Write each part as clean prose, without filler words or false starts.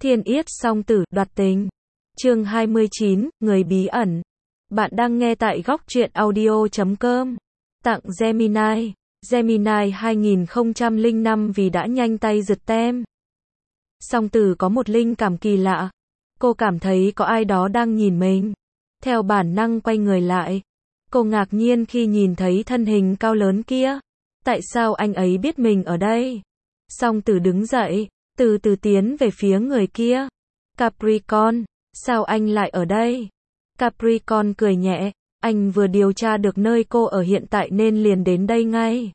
Thiên Yết song tử, đoạt tình. Chương 29, người bí ẩn. Bạn đang nghe tại góc truyện audio.com. Tặng Gemini. Gemini 2005 vì đã nhanh tay giật tem. Song tử có một linh cảm kỳ lạ. Cô cảm thấy có ai đó đang nhìn mình. Theo bản năng quay người lại. Cô ngạc nhiên khi nhìn thấy thân hình cao lớn kia. Tại sao anh ấy biết mình ở đây? Song tử đứng dậy, từ từ tiến về phía người kia. Capricorn, sao anh lại ở đây? Capricorn cười nhẹ, anh vừa điều tra được nơi cô ở hiện tại nên liền đến đây ngay.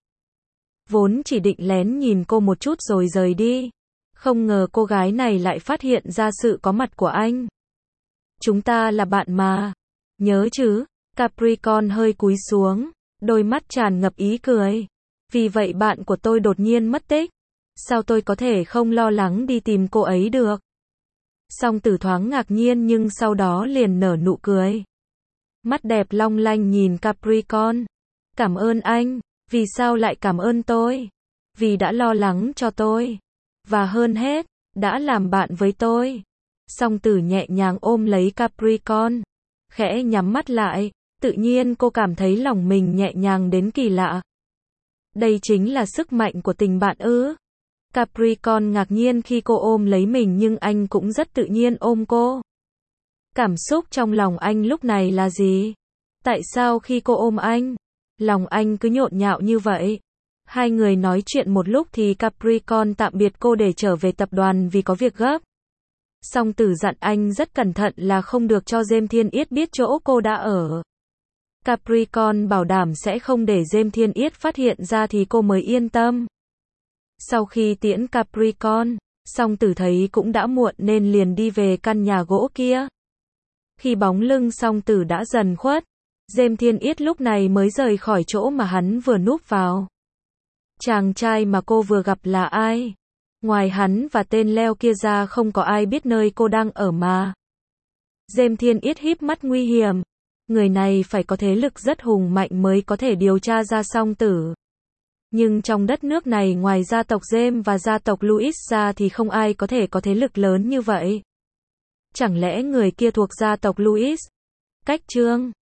Vốn chỉ định lén nhìn cô một chút rồi rời đi. Không ngờ cô gái này lại phát hiện ra sự có mặt của anh. Chúng ta là bạn mà. Nhớ chứ? Capricorn hơi cúi xuống, đôi mắt tràn ngập ý cười. Vì vậy bạn của tôi đột nhiên mất tích. Sao tôi có thể không lo lắng đi tìm cô ấy được? Song tử thoáng ngạc nhiên nhưng sau đó liền nở nụ cười. Mắt đẹp long lanh nhìn Capricorn. Cảm ơn anh. Vì sao lại cảm ơn tôi? Vì đã lo lắng cho tôi. Và hơn hết, đã làm bạn với tôi. Song tử nhẹ nhàng ôm lấy Capricorn. Khẽ nhắm mắt lại. Tự nhiên cô cảm thấy lòng mình nhẹ nhàng đến kỳ lạ. Đây chính là sức mạnh của tình bạn ư? Capricorn ngạc nhiên khi cô ôm lấy mình nhưng anh cũng rất tự nhiên ôm cô. Cảm xúc trong lòng anh lúc này là gì? Tại sao khi cô ôm anh, lòng anh cứ nhộn nhạo như vậy? Hai người nói chuyện một lúc thì Capricorn tạm biệt cô để trở về tập đoàn vì có việc gấp. Song tử dặn anh rất cẩn thận là không được cho Diêm Thiên Yết biết chỗ cô đã ở. Capricorn bảo đảm sẽ không để Diêm Thiên Yết phát hiện ra thì cô mới yên tâm. Sau khi tiễn Capricorn, song tử thấy cũng đã muộn nên liền đi về căn nhà gỗ kia. Khi bóng lưng song tử đã dần khuất, Diêm Thiên Yết lúc này mới rời khỏi chỗ mà hắn vừa núp vào. Chàng trai mà cô vừa gặp là ai? Ngoài hắn và tên leo kia ra không có ai biết nơi cô đang ở mà. Diêm Thiên Yết híp mắt nguy hiểm. Người này phải có thế lực rất hùng mạnh mới có thể điều tra ra song tử. Nhưng trong đất nước này ngoài gia tộc James và gia tộc Louis ra thì không ai có thể có thế lực lớn như vậy. Chẳng lẽ người kia thuộc gia tộc Louis? Cách chương